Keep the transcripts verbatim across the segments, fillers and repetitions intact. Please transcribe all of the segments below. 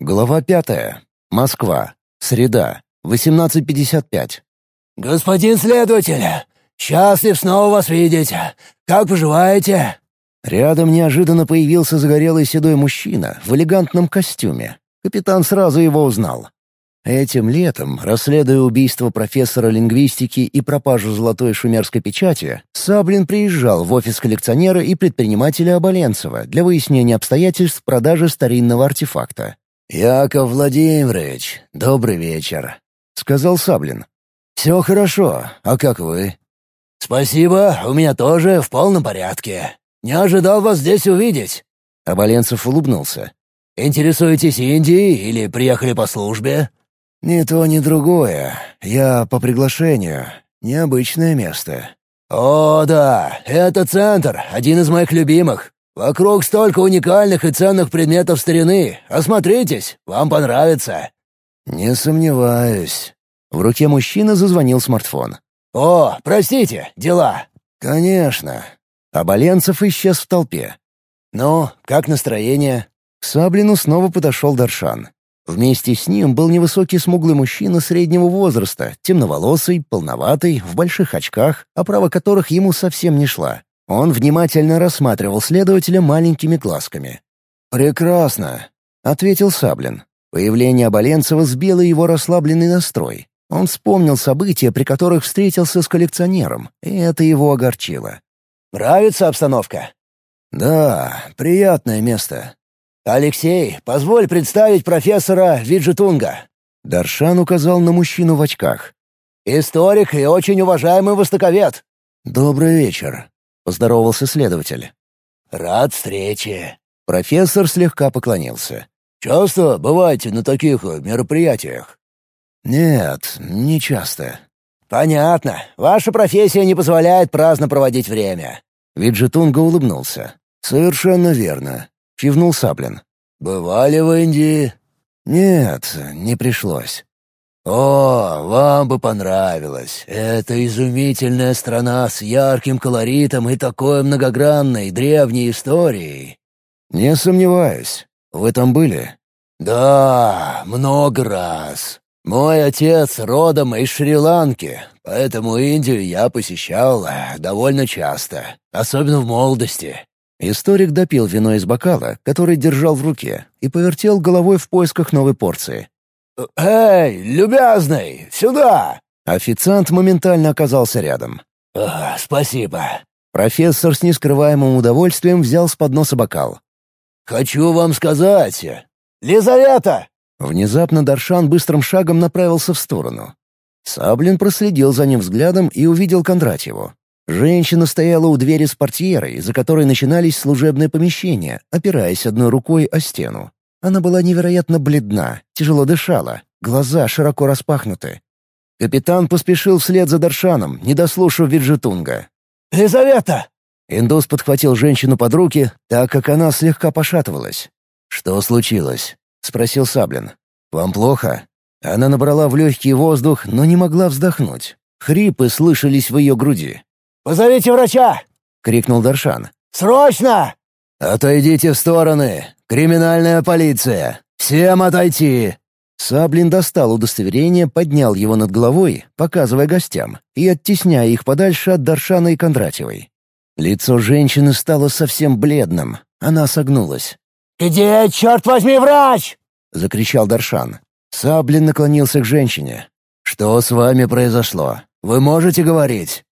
Глава пятая. Москва. Среда. восемнадцать пятьдесят пять. «Господин следователь, счастлив снова вас видеть. Как поживаете?» Рядом неожиданно появился загорелый седой мужчина в элегантном костюме. Капитан сразу его узнал. Этим летом, расследуя убийство профессора лингвистики и пропажу золотой шумерской печати, Саблин приезжал в офис коллекционера и предпринимателя Оболенцева для выяснения обстоятельств продажи старинного артефакта. «Яков Владимирович, добрый вечер», — сказал Саблин. «Все хорошо, а как вы?» «Спасибо, у меня тоже в полном порядке. Не ожидал вас здесь увидеть». Оболенцев улыбнулся. «Интересуетесь Индией или приехали по службе?» «Ни то, ни другое. Я по приглашению. Необычное место». «О, да, это центр, один из моих любимых. Вокруг столько уникальных и ценных предметов старины. Осмотритесь, вам понравится». «Не сомневаюсь». В руке мужчины зазвонил смартфон. «О, простите, дела». «Конечно». Оболенцев исчез в толпе. «Ну, как настроение?» К Саблину снова подошел Даршан. Вместе с ним был невысокий смуглый мужчина среднего возраста, темноволосый, полноватый, в больших очках, оправа которых ему совсем не шла. Он внимательно рассматривал следователя маленькими глазками. «Прекрасно», — ответил Саблин. Появление Оболенцева сбило его расслабленный настрой. Он вспомнил события, при которых встретился с коллекционером, и это его огорчило. «Нравится обстановка?» «Да, приятное место». «Алексей, позволь представить профессора Виджетунга». Даршан указал на мужчину в очках. «Историк и очень уважаемый востоковед». «Добрый вечер», — поздоровался следователь. «Рад встрече». Профессор слегка поклонился. «Часто бываете на таких мероприятиях?» «Нет, не часто». «Понятно. Ваша профессия не позволяет праздно проводить время». Виджетунга улыбнулся. «Совершенно верно», — кивнул Саблин. «Бывали в Индии?» «Нет, не пришлось». «О, вам бы понравилось. Это изумительная страна с ярким колоритом и такой многогранной древней историей». «Не сомневаюсь. Вы там были?» «Да, много раз. Мой отец родом из Шри-Ланки, поэтому Индию я посещал довольно часто, особенно в молодости». Историк допил вино из бокала, который держал в руке, и повертел головой в поисках новой порции. «Эй, любезный, сюда!» Официант моментально оказался рядом. «Ах, спасибо». Профессор с нескрываемым удовольствием взял с подноса бокал. «Хочу вам сказать... Лизавета!» Внезапно Даршан быстрым шагом направился в сторону. Саблин проследил за ним взглядом и увидел Кондратьеву. Женщина стояла у двери с портьерой, за которой начинались служебные помещения, опираясь одной рукой о стену. Она была невероятно бледна, тяжело дышала, глаза широко распахнуты. Капитан поспешил вслед за Даршаном, не дослушав Виджетунга. «Лизавета!» Индус подхватил женщину под руки, так как она слегка пошатывалась. «Что случилось?» — спросил Саблин. «Вам плохо?» Она набрала в легкий воздух, но не могла вздохнуть. Хрипы слышались в ее груди. «Позовите врача!» — крикнул Даршан. «Срочно!» «Отойдите в стороны! Криминальная полиция! Всем отойти!» Саблин достал удостоверение, поднял его над головой, показывая гостям, и оттесняя их подальше от Даршана и Кондратьевой. Лицо женщины стало совсем бледным. Она согнулась. «Где, черт возьми, врач?» — закричал Даршан. Саблин наклонился к женщине. «Что с вами произошло? Вы можете говорить?»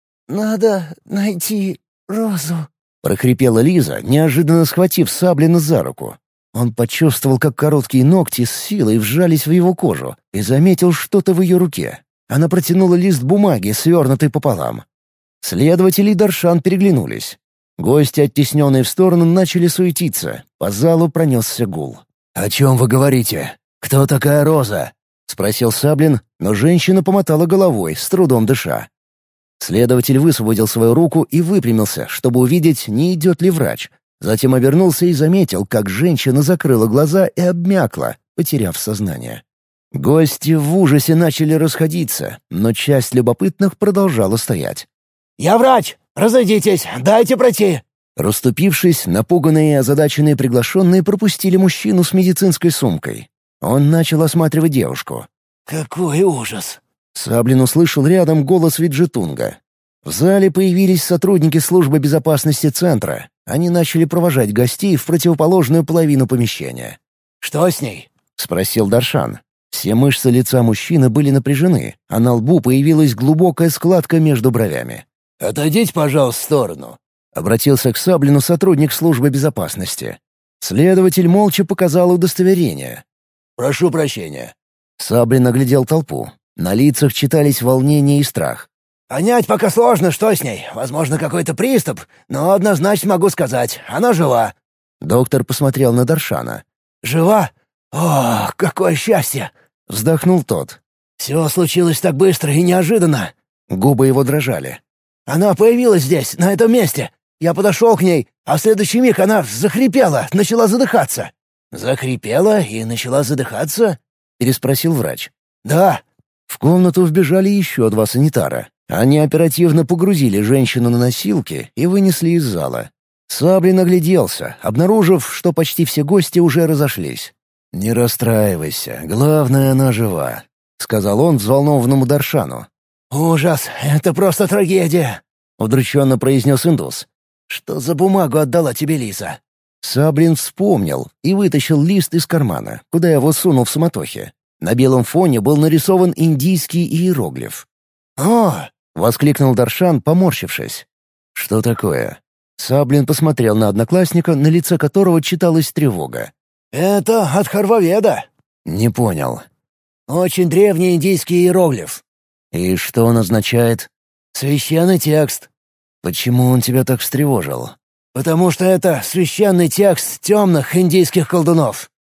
«Надо найти Розу», — прохрипела Лиза, неожиданно схватив Саблина за руку. Он почувствовал, как короткие ногти с силой вжались в его кожу, и заметил что-то в ее руке. Она протянула лист бумаги, свернутый пополам. Следователи и Даршан переглянулись. Гости, оттесненные в сторону, начали суетиться. По залу пронесся гул. «О чем вы говорите? Кто такая Роза?» — спросил Саблин, но женщина помотала головой, с трудом дыша. Следователь высвободил свою руку и выпрямился, чтобы увидеть, не идет ли врач. Затем обернулся и заметил, как женщина закрыла глаза и обмякла, потеряв сознание. Гости в ужасе начали расходиться, но часть любопытных продолжала стоять. «Я врач! Разойдитесь! Дайте пройти!» Расступившись, напуганные и озадаченные приглашенные пропустили мужчину с медицинской сумкой. Он начал осматривать девушку. «Какой ужас!» Саблин услышал рядом голос Виджетунга. В зале появились сотрудники службы безопасности центра. Они начали провожать гостей в противоположную половину помещения. «Что с ней?» — спросил Даршан. Все мышцы лица мужчины были напряжены, а на лбу появилась глубокая складка между бровями. «Отойдите, пожалуйста, в сторону», — обратился к Саблину сотрудник службы безопасности. Следователь молча показал удостоверение. «Прошу прощения». Саблин оглядел толпу. На лицах читались волнение и страх. «Понять пока сложно, что с ней. Возможно, какой-то приступ, но однозначно могу сказать, она жива». Доктор посмотрел на Даршана. «Жива? О, какое счастье!» — вздохнул тот. «Все случилось так быстро и неожиданно». Губы его дрожали. «Она появилась здесь, на этом месте. Я подошел к ней, а в следующий миг она захрипела, начала задыхаться». «Захрипела и начала задыхаться?» — переспросил врач. «Да». В комнату вбежали еще два санитара. Они оперативно погрузили женщину на носилки и вынесли из зала. Саблин огляделся, обнаружив, что почти все гости уже разошлись. «Не расстраивайся, главное, она жива», — сказал он взволнованному Даршану. «Ужас, это просто трагедия», — удрученно произнес индус. «Что за бумагу отдала тебе Лиза?» Саблин вспомнил и вытащил лист из кармана, куда его сунул в суматохе. На белом фоне был нарисован индийский иероглиф. «О!» — воскликнул Даршан, поморщившись. «Что такое?» Саблин посмотрел на одноклассника, на лице которого читалась тревога. «Это от Харваведа». «Не понял». «Очень древний индийский иероглиф». «И что он означает?» «Священный текст». «Почему он тебя так встревожил?» «Потому что это священный текст темных индийских колдунов».